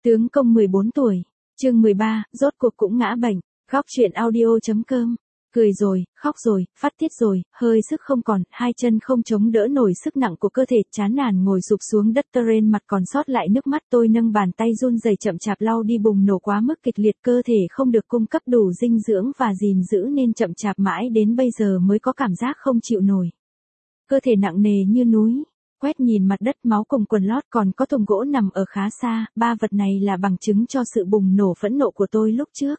Tướng công 14 tuổi, chương 13, rốt cuộc cũng ngã bệnh, góc truyện audio.com. Cười rồi, khóc rồi, phát tiết rồi, hơi sức không còn, hai chân không chống đỡ nổi sức nặng của cơ thể, chán nản ngồi sụp xuống đất, trên mặt còn sót lại nước mắt. Tôi nâng bàn tay run rẩy chậm chạp lau đi bùng nổ quá mức kịch liệt, cơ thể không được cung cấp đủ dinh dưỡng và gìn giữ nên chậm chạp mãi đến bây giờ mới có cảm giác không chịu nổi. Cơ thể nặng nề như núi. Quét nhìn mặt đất, máu cùng quần lót, còn có thùng gỗ nằm ở khá xa, ba vật này là bằng chứng cho sự bùng nổ phẫn nộ của tôi lúc trước.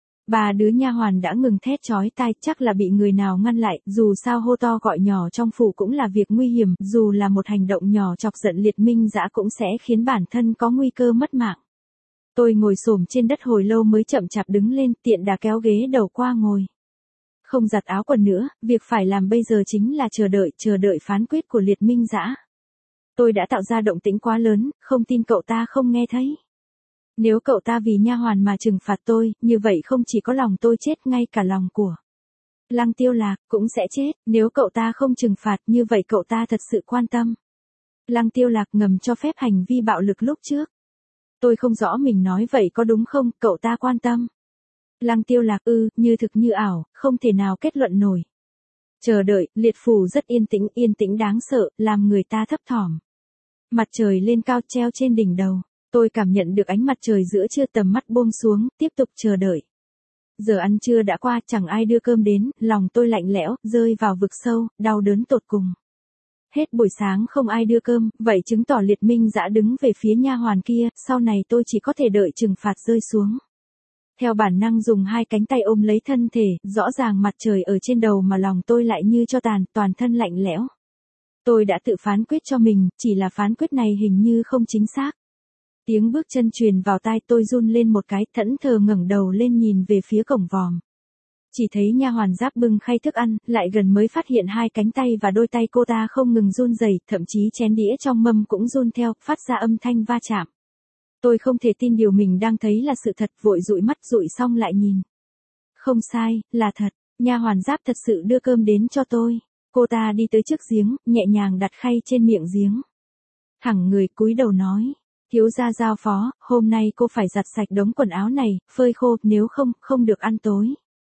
Ba đứa nha hoàn đã ngừng thét chói tai, chắc là bị người nào ngăn lại, dù sao hô to gọi nhỏ trong phủ cũng là việc nguy hiểm, dù là một hành động nhỏ chọc giận Liệt Minh Dã cũng sẽ khiến bản thân có nguy cơ mất mạng. Tôi ngồi xổm trên đất hồi lâu mới chậm chạp đứng lên, tiện đà kéo ghế đầu qua ngồi. Không giặt áo quần nữa, việc phải làm bây giờ chính là chờ đợi phán quyết của Liệt Minh Dã. Tôi đã tạo ra động tĩnh quá lớn, không tin cậu ta không nghe thấy. Nếu cậu ta vì nha hoàn mà trừng phạt tôi, như vậy không chỉ có lòng tôi chết, ngay cả lòng của Lăng Tiêu Lạc cũng sẽ chết. Nếu cậu ta không trừng phạt, như vậy cậu ta thật sự quan tâm. Lăng Tiêu Lạc ngầm cho phép hành vi bạo lực lúc trước. Tôi không rõ mình nói vậy có đúng không, cậu ta quan tâm. Lăng Tiêu Lạc như thực như ảo, không thể nào kết luận nổi. Chờ đợi, liệt phủ rất yên tĩnh đáng sợ, làm người ta thấp thỏm. Mặt trời lên cao treo trên đỉnh đầu. Tôi cảm nhận được ánh mặt trời giữa trưa, tầm mắt buông xuống, tiếp tục chờ đợi. Giờ ăn trưa đã qua, chẳng ai đưa cơm đến, lòng tôi lạnh lẽo, rơi vào vực sâu, đau đớn tột cùng. Hết buổi sáng không ai đưa cơm, vậy chứng tỏ Liệt Minh Dã đứng về phía nha hoàn kia, sau này tôi chỉ có thể đợi trừng phạt rơi xuống. Theo bản năng dùng hai cánh tay ôm lấy thân thể, rõ ràng mặt trời ở trên đầu mà lòng tôi lại như tro tàn, toàn thân lạnh lẽo. Tôi đã tự phán quyết cho mình, chỉ là phán quyết này hình như không chính xác. Tiếng bước chân truyền vào tai, tôi run lên một cái, thẫn thờ ngẩng đầu lên nhìn về phía cổng vòm. Chỉ thấy nha hoàn Giáp bưng khay thức ăn, lại gần mới phát hiện hai cánh tay và đôi tay cô ta không ngừng run rẩy, thậm chí chén đĩa trong mâm cũng run theo, phát ra âm thanh va chạm. Tôi không thể tin điều mình đang thấy là sự thật, vội dụi mắt, dụi xong lại nhìn. Không sai, là thật, nha hoàn Giáp thật sự đưa cơm đến cho tôi. Cô ta đi tới trước giếng, nhẹ nhàng đặt khay trên miệng giếng. Thẳng người cúi đầu nói. Thiếu gia giao phó, hôm nay cô phải giặt sạch đống quần áo này, phơi khô, nếu không được ăn tối.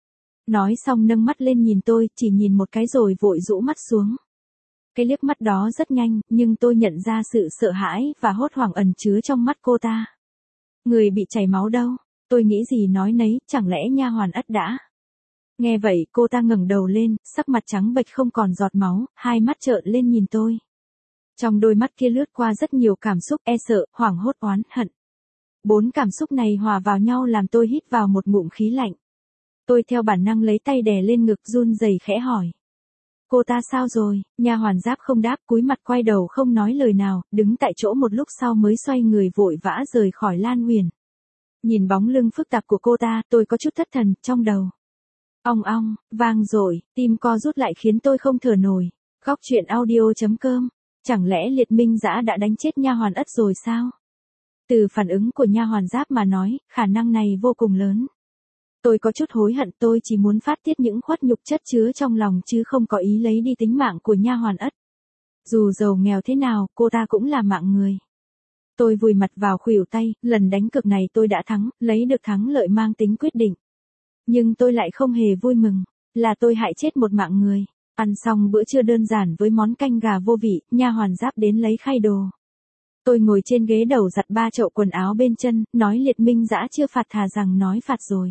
Nói xong nâng mắt lên nhìn tôi, chỉ nhìn một cái rồi vội rũ mắt xuống. Cái liếc mắt đó rất nhanh, nhưng tôi nhận ra sự sợ hãi và hốt hoảng ẩn chứa trong mắt cô ta. Người bị chảy máu đâu? Tôi nghĩ gì nói nấy, chẳng lẽ nha hoàn Ất đã? Nghe vậy, cô ta ngẩng đầu lên, sắc mặt trắng bệch không còn giọt máu, hai mắt trợn lên nhìn tôi. Trong đôi mắt kia lướt qua rất nhiều cảm xúc, e sợ, hoảng hốt, oán hận. Bốn cảm xúc này hòa vào nhau làm tôi hít vào một ngụm khí lạnh. Tôi theo bản năng lấy tay đè lên ngực, run rẩy khẽ hỏi. Cô ta sao rồi? Nha hoàn Giáp không đáp, cúi mặt quay đầu không nói lời nào, đứng tại chỗ một lúc sau mới xoay người vội vã rời khỏi Lan Huyền. Nhìn bóng lưng phức tạp của cô ta, tôi có chút thất thần, trong đầu. Ong ong, vang dội, tim co rút lại khiến tôi không thở nổi. Góc truyện audio.com. Chẳng lẽ Liệt Minh Dã đã đánh chết nha hoàn Ất rồi sao? Từ phản ứng của nha hoàn Giáp mà nói, khả năng này vô cùng lớn. Tôi có chút hối hận, tôi chỉ muốn phát tiết những khuất nhục chất chứa trong lòng chứ không có ý lấy đi tính mạng của nha hoàn Ất. Dù giàu nghèo thế nào, cô ta cũng là mạng người. Tôi vùi mặt vào khuỷu tay, lần đánh cược này tôi đã thắng, lấy được thắng lợi mang tính quyết định. Nhưng tôi lại không hề vui mừng, là tôi hại chết một mạng người. Ăn xong bữa trưa đơn giản với món canh gà vô vị, nha hoàn Giáp đến lấy khay đồ. Tôi ngồi trên ghế đầu giặt 3 chậu quần áo bên chân, nói Liệt Minh Dã chưa phạt thà rằng nói phạt rồi.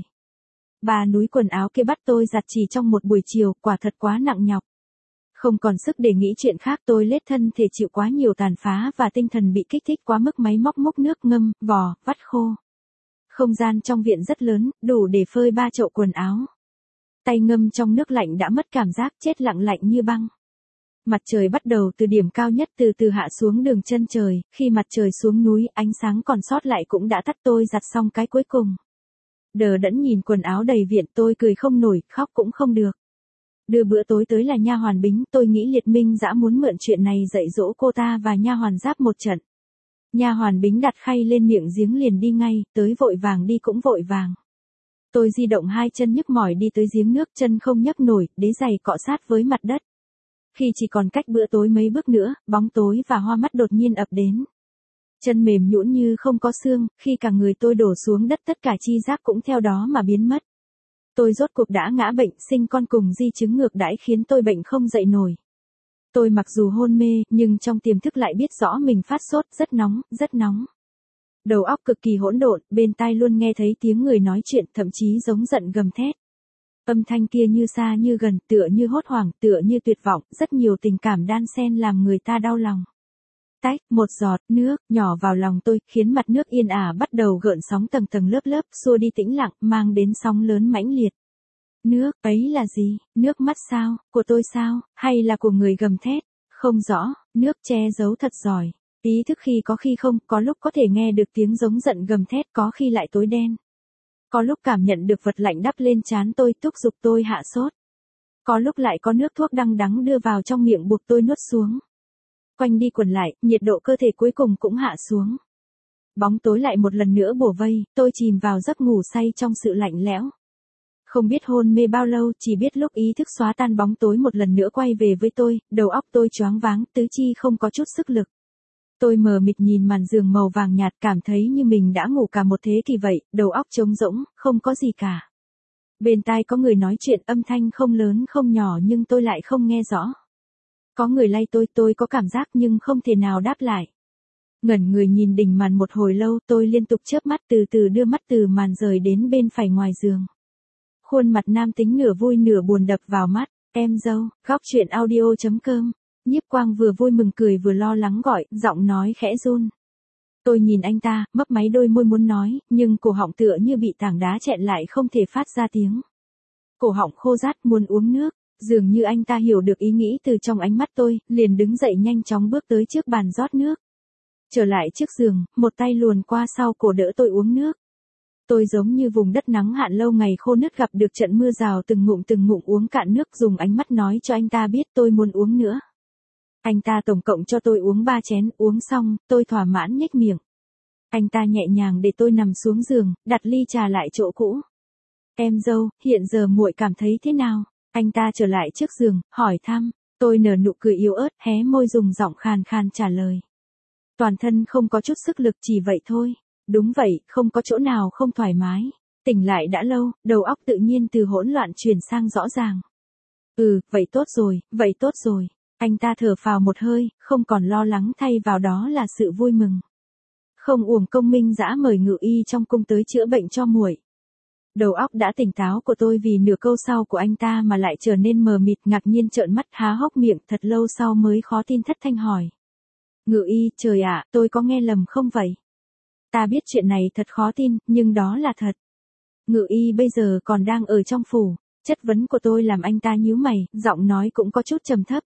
3 núi quần áo kia bắt tôi giặt chỉ trong một buổi chiều, quả thật quá nặng nhọc. Không còn sức để nghĩ chuyện khác, tôi lết thân thể chịu quá nhiều tàn phá và tinh thần bị kích thích quá mức, máy móc múc nước ngâm, vò, vắt khô. Không gian trong viện rất lớn, đủ để phơi 3 chậu quần áo. Tay ngâm trong nước lạnh đã mất cảm giác, chết lặng lạnh như băng. Mặt trời bắt đầu từ điểm cao nhất từ từ hạ xuống đường chân trời, khi mặt trời xuống núi, ánh sáng còn sót lại cũng đã tắt. Tôi giặt xong cái cuối cùng. Đờ đẫn nhìn quần áo đầy viện, tôi cười không nổi, khóc cũng không được. Đưa bữa tối tới là nha hoàn Bính, tôi nghĩ Liệt Minh Dã muốn mượn chuyện này dạy dỗ cô ta và nha hoàn Giáp một trận. Nha hoàn Bính đặt khay lên miệng giếng liền đi ngay, tới vội vàng đi cũng vội vàng. Tôi di động hai chân nhức mỏi đi tới giếng nước, chân không nhấc nổi, đế giày cọ sát với mặt đất. Khi chỉ còn cách bữa tối mấy bước nữa, bóng tối và hoa mắt đột nhiên ập đến. Chân mềm nhũn như không có xương, khi cả người tôi đổ xuống đất tất cả chi giác cũng theo đó mà biến mất. Tôi rốt cuộc đã ngã bệnh, sinh con cùng di chứng ngược đãi khiến tôi bệnh không dậy nổi. Tôi mặc dù hôn mê, nhưng trong tiềm thức lại biết rõ mình phát sốt, rất nóng, rất nóng. Đầu óc cực kỳ hỗn độn, bên tai luôn nghe thấy tiếng người nói chuyện, thậm chí giống giận gầm thét. Âm thanh kia như xa như gần, tựa như hốt hoảng, tựa như tuyệt vọng, rất nhiều tình cảm đan xen làm người ta đau lòng. Tách, một giọt nước nhỏ vào lòng tôi, khiến mặt nước yên ả bắt đầu gợn sóng tầng tầng lớp lớp, xua đi tĩnh lặng, mang đến sóng lớn mãnh liệt. Nước ấy là gì? Nước mắt sao? Của tôi sao? Hay là của người gầm thét? Không rõ, nước che giấu thật giỏi. Ý thức khi không, có lúc có thể nghe được tiếng giống giận gầm thét, có khi lại tối đen. Có lúc cảm nhận được vật lạnh đắp lên trán tôi, thúc giục tôi hạ sốt. Có lúc lại có nước thuốc đắng đắng đưa vào trong miệng buộc tôi nuốt xuống. Quanh đi quẩn lại, nhiệt độ cơ thể cuối cùng cũng hạ xuống. Bóng tối lại một lần nữa bủa vây, tôi chìm vào giấc ngủ say trong sự lạnh lẽo. Không biết hôn mê bao lâu, chỉ biết lúc ý thức xóa tan bóng tối một lần nữa quay về với tôi, đầu óc tôi choáng váng, tứ chi không có chút sức lực. Tôi mờ mịt nhìn màn giường màu vàng nhạt, cảm thấy như mình đã ngủ cả một thế kỷ vậy, đầu óc trống rỗng, không có gì cả. Bên tai có người nói chuyện, âm thanh không lớn không nhỏ nhưng tôi lại không nghe rõ. Có người lay tôi có cảm giác nhưng không thể nào đáp lại. Ngẩn người nhìn đỉnh màn một hồi lâu, tôi liên tục chớp mắt, từ từ đưa mắt từ màn rời đến bên phải ngoài giường. Khuôn mặt nam tính nửa vui nửa buồn đập vào mắt. Em dâu, góc chuyện audio.com. Nhiếp Quang vừa vui mừng cười vừa lo lắng gọi, giọng nói khẽ run. Tôi nhìn anh ta, mấp máy đôi môi muốn nói, nhưng cổ họng tựa như bị tảng đá chẹn lại không thể phát ra tiếng. Cổ họng khô rát muốn uống nước, dường như anh ta hiểu được ý nghĩ từ trong ánh mắt tôi, liền đứng dậy nhanh chóng bước tới trước bàn rót nước. Trở lại trước giường, một tay luồn qua sau cổ đỡ tôi uống nước. Tôi giống như vùng đất nắng hạn lâu ngày khô nứt gặp được trận mưa rào, từng ngụm uống cạn nước, dùng ánh mắt nói cho anh ta biết tôi muốn uống nữa. Anh ta tổng cộng cho tôi uống 3 chén, uống xong, tôi thỏa mãn nhếch miệng. Anh ta nhẹ nhàng để tôi nằm xuống giường, đặt ly trà lại chỗ cũ. Em dâu, hiện giờ muội cảm thấy thế nào? Anh ta trở lại trước giường, hỏi thăm. Tôi nở nụ cười yếu ớt, hé môi dùng giọng khàn khàn trả lời. Toàn thân không có chút sức lực, chỉ vậy thôi. Đúng vậy, không có chỗ nào không thoải mái. Tỉnh lại đã lâu, đầu óc tự nhiên từ hỗn loạn chuyển sang rõ ràng. Vậy tốt rồi. Anh ta thở phào một hơi, không còn lo lắng, thay vào đó là sự vui mừng. Không uổng công Minh Dã mời Ngự Y trong cung tới chữa bệnh cho muội. Đầu óc đã tỉnh táo của tôi vì nửa câu sau của anh ta mà lại trở nên mờ mịt, ngạc nhiên trợn mắt há hốc miệng, thật lâu sau mới khó tin thất thanh hỏi. Ngự Y, trời ạ, tôi có nghe lầm không vậy? Ta biết chuyện này thật khó tin, nhưng đó là thật. Ngự Y bây giờ còn đang ở trong phủ. Chất vấn của tôi làm anh ta nhíu mày, giọng nói cũng có chút trầm thấp.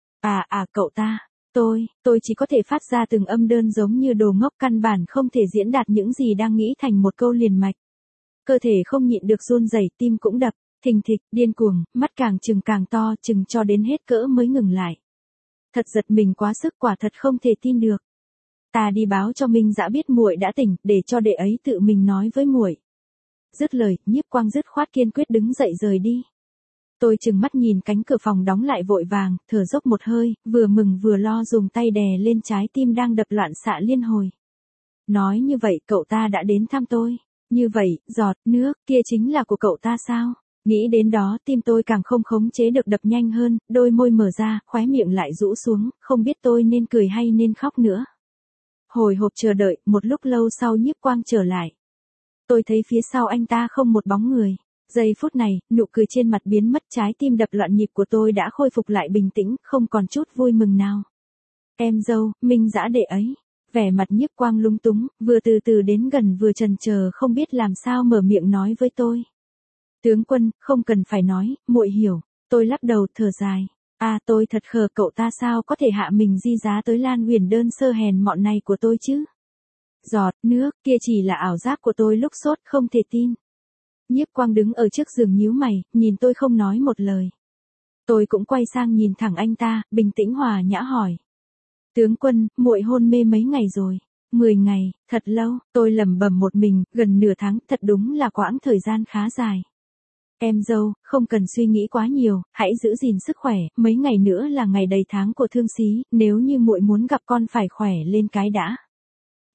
Cậu ta, tôi chỉ có thể phát ra từng âm đơn giống như đồ ngốc, căn bản không thể diễn đạt những gì đang nghĩ thành một câu liền mạch. Cơ thể không nhịn được run rẩy, tim cũng đập, thình thịch, điên cuồng, mắt càng trừng càng to, chừng cho đến hết cỡ mới ngừng lại. Thật giật mình quá sức, quả thật không thể tin được. Ta đi báo cho Minh Dã biết muội đã tỉnh, để cho đệ ấy tự mình nói với muội. Dứt lời, Nhiếp Quang dứt khoát kiên quyết đứng dậy rời đi. Tôi chừng mắt nhìn cánh cửa phòng đóng lại vội vàng, thở dốc một hơi, vừa mừng vừa lo dùng tay đè lên trái tim đang đập loạn xạ liên hồi. Nói như vậy cậu ta đã đến thăm tôi. Như vậy, giọt nước kia chính là của cậu ta sao? Nghĩ đến đó tim tôi càng không khống chế được đập nhanh hơn, đôi môi mở ra, khóe miệng lại rũ xuống, không biết tôi nên cười hay nên khóc nữa. Hồi hộp chờ đợi, một lúc lâu sau Nhiếp Quang trở lại. Tôi thấy phía sau anh ta không một bóng người. Giây phút này, nụ cười trên mặt biến mất, trái tim đập loạn nhịp của tôi đã khôi phục lại bình tĩnh, không còn chút vui mừng nào. Em dâu, Minh Dã đệ ấy. Vẻ mặt Nhiếp Quang lung túng, vừa từ từ đến gần vừa chần chờ không biết làm sao mở miệng nói với tôi. Tướng quân, không cần phải nói, muội hiểu. Tôi lắc đầu thở dài. Tôi thật khờ, cậu ta sao có thể hạ mình di giá tới Lan Huyền đơn sơ hèn mọn này của tôi chứ? Giọt nước kia chỉ là ảo giác của tôi lúc sốt, không thể tin. Nhiếp Quang đứng ở trước giường nhíu mày, nhìn tôi không nói một lời. Tôi cũng quay sang nhìn thẳng anh ta, bình tĩnh hòa nhã hỏi. Tướng quân, muội hôn mê mấy ngày rồi? 10 ngày, thật lâu, tôi lẩm bẩm một mình, gần nửa tháng, thật đúng là quãng thời gian khá dài. Em dâu, không cần suy nghĩ quá nhiều, hãy giữ gìn sức khỏe, mấy ngày nữa là ngày đầy tháng của thương xí, nếu như muội muốn gặp con phải khỏe lên cái đã.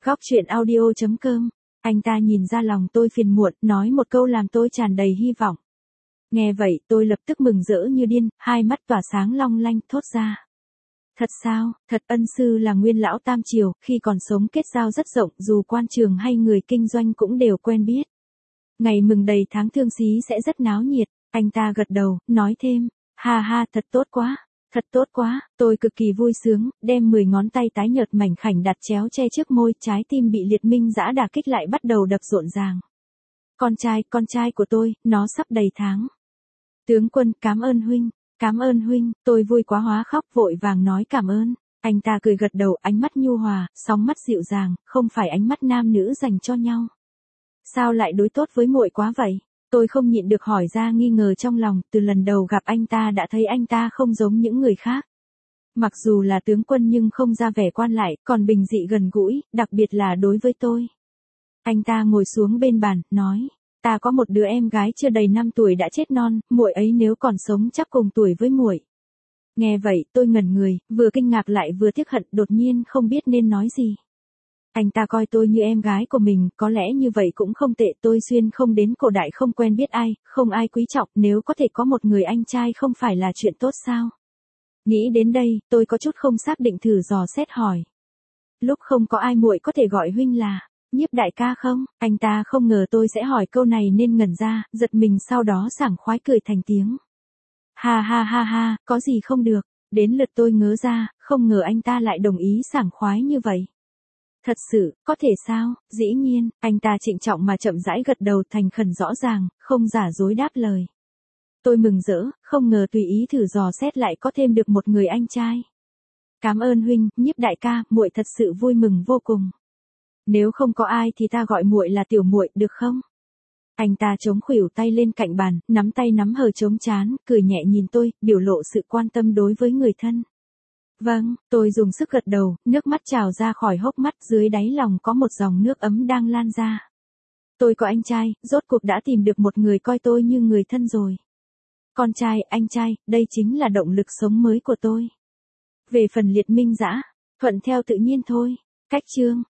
Góc chuyện audio.com. Anh ta nhìn ra lòng tôi phiền muộn, nói một câu làm tôi tràn đầy hy vọng. Nghe vậy tôi lập tức mừng rỡ như điên, hai mắt tỏa sáng long lanh thốt ra. Thật sao, thật ân sư là nguyên lão Tam Triều, khi còn sống kết giao rất rộng, dù quan trường hay người kinh doanh cũng đều quen biết. Ngày mừng đầy tháng thương xí sẽ rất náo nhiệt, anh ta gật đầu, nói thêm, ha ha thật tốt quá, tôi cực kỳ vui sướng, đem 10 ngón tay tái nhợt mảnh khảnh đặt chéo che trước môi, trái tim bị liệt minh dã đả kích lại bắt đầu đập rộn ràng. Con trai của tôi, nó sắp đầy tháng. Tướng quân, cảm ơn huynh, tôi vui quá hóa khóc vội vàng nói cảm ơn. Anh ta cười gật đầu, ánh mắt nhu hòa, sóng mắt dịu dàng, không phải ánh mắt nam nữ dành cho nhau. Sao lại đối tốt với muội quá vậy? Tôi không nhịn được hỏi ra nghi ngờ trong lòng, từ lần đầu gặp anh ta đã thấy anh ta không giống những người khác. Mặc dù là tướng quân nhưng không ra vẻ quan lại, còn bình dị gần gũi, đặc biệt là đối với tôi. Anh ta ngồi xuống bên bàn, nói, ta có một đứa em gái chưa đầy 5 tuổi đã chết non, muội ấy nếu còn sống chắc cùng tuổi với muội. Nghe vậy, tôi ngẩn người, vừa kinh ngạc lại vừa tiếc hận, đột nhiên không biết nên nói gì. Anh ta coi tôi như em gái của mình, có lẽ như vậy cũng không tệ, tôi xuyên không đến cổ đại không quen biết ai, không ai quý trọng, nếu có thể có một người anh trai không phải là chuyện tốt sao? Nghĩ đến đây, tôi có chút không xác định thử dò xét hỏi. Lúc không có ai muội có thể gọi huynh là Nhiếp đại ca không? Anh ta không ngờ tôi sẽ hỏi câu này nên ngẩn ra, giật mình sau đó sảng khoái cười thành tiếng. Ha ha ha ha, có gì không được, đến lượt tôi ngớ ra, không ngờ anh ta lại đồng ý sảng khoái như vậy. Thật sự, có thể sao? Dĩ nhiên, anh ta trịnh trọng mà chậm rãi gật đầu thành khẩn rõ ràng, không giả dối đáp lời. Tôi mừng rỡ, không ngờ tùy ý thử dò xét lại có thêm được một người anh trai. Cảm ơn huynh, Nhiếp đại ca, muội thật sự vui mừng vô cùng. Nếu không có ai thì ta gọi muội là tiểu muội, được không? Anh ta chống khuỷu tay lên cạnh bàn, nắm tay nắm hờ chống trán, cười nhẹ nhìn tôi, biểu lộ sự quan tâm đối với người thân. Vâng, tôi dùng sức gật đầu, nước mắt trào ra khỏi hốc mắt, dưới đáy lòng có một dòng nước ấm đang lan ra. Tôi có anh trai, rốt cuộc đã tìm được một người coi tôi như người thân rồi. Con trai, anh trai, đây chính là động lực sống mới của tôi. Về phần liệt minh dã, thuận theo tự nhiên thôi. Cách chương